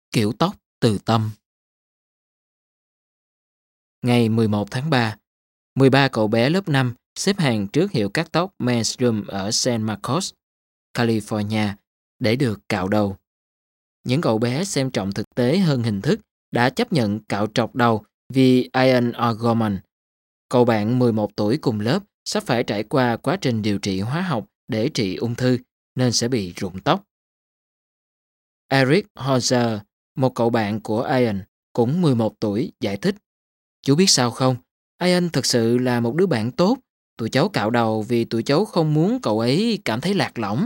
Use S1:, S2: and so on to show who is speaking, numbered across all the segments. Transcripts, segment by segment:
S1: Kiểu tóc từ tâm. Ngày 11 tháng 3, 13 cậu bé lớp 5 xếp hàng trước hiệu cắt tóc Men's Room ở San Marcos, California để được cạo đầu. Những cậu bé xem trọng thực tế hơn hình thức đã chấp nhận cạo trọc đầu vì Ian O'Gorman, cậu bạn 11 tuổi cùng lớp sắp phải trải qua quá trình điều trị hóa học để trị ung thư nên sẽ bị rụng tóc. Eric Hoser, một cậu bạn của Ian, cũng 11 tuổi, giải thích: "Chú biết sao không? Ian thực sự là một đứa bạn tốt. Tụi cháu cạo đầu vì tụi cháu không muốn cậu ấy cảm thấy lạc lõng."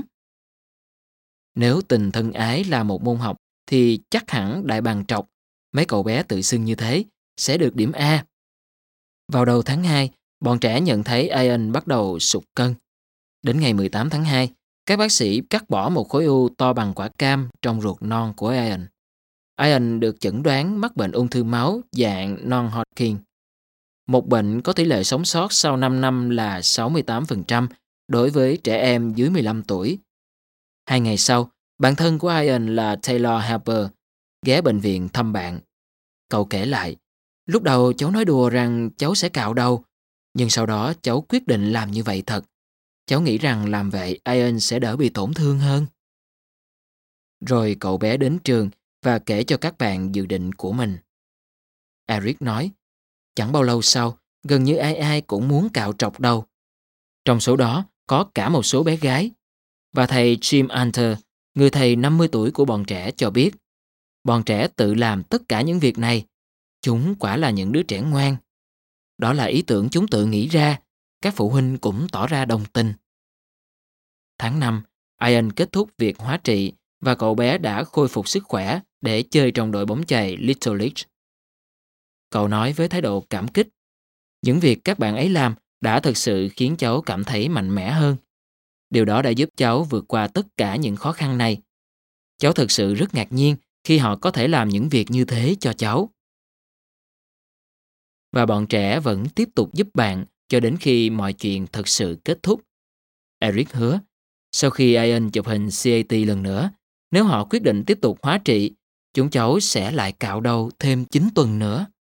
S1: Nếu tình thân ái là một môn học thì chắc hẳn đại bàng trọc, mấy cậu bé tự xưng như thế, sẽ được điểm A. Vào đầu tháng 2, bọn trẻ nhận thấy Ian bắt đầu sụt cân. Đến ngày 18 tháng 2, các bác sĩ cắt bỏ một khối u to bằng quả cam trong ruột non của Ian. Ian được chẩn đoán mắc bệnh ung thư máu dạng non-Hodgkin. Một bệnh có tỷ lệ sống sót sau 5 năm là 68% đối với trẻ em dưới 15 tuổi. 2 ngày sau, bạn thân của Ian là Taylor Harper ghé bệnh viện thăm bạn. Cậu kể lại: "Lúc đầu cháu nói đùa rằng cháu sẽ cạo đầu, nhưng sau đó cháu quyết định làm như vậy thật. Cháu nghĩ rằng làm vậy Ian sẽ đỡ bị tổn thương hơn." Rồi cậu bé đến trường và kể cho các bạn dự định của mình. Eric nói: "Chẳng bao lâu sau, gần như ai ai cũng muốn cạo trọc đầu. Trong số đó có cả một số bé gái. Và thầy Jim Hunter, người thầy 50 tuổi của bọn trẻ cho biết, bọn trẻ tự làm tất cả những việc này. Chúng quả là những đứa trẻ ngoan. Đó là ý tưởng chúng tự nghĩ ra. Các phụ huynh cũng tỏ ra đồng tình." Tháng 5, Ian kết thúc việc hóa trị và cậu bé đã khôi phục sức khỏe để chơi trong đội bóng chày Little League. Cậu nói với thái độ cảm kích: "Những việc các bạn ấy làm đã thực sự khiến cháu cảm thấy mạnh mẽ hơn. Điều đó đã giúp cháu vượt qua tất cả những khó khăn này. Cháu thực sự rất ngạc nhiên khi họ có thể làm những việc như thế cho cháu." Và bọn trẻ vẫn tiếp tục giúp bạn cho đến khi mọi chuyện thực sự kết thúc. Eric hứa, sau khi Ian chụp hình CAT lần nữa, nếu họ quyết định tiếp tục hóa trị, chúng cháu sẽ lại cạo đầu thêm 9 tuần nữa.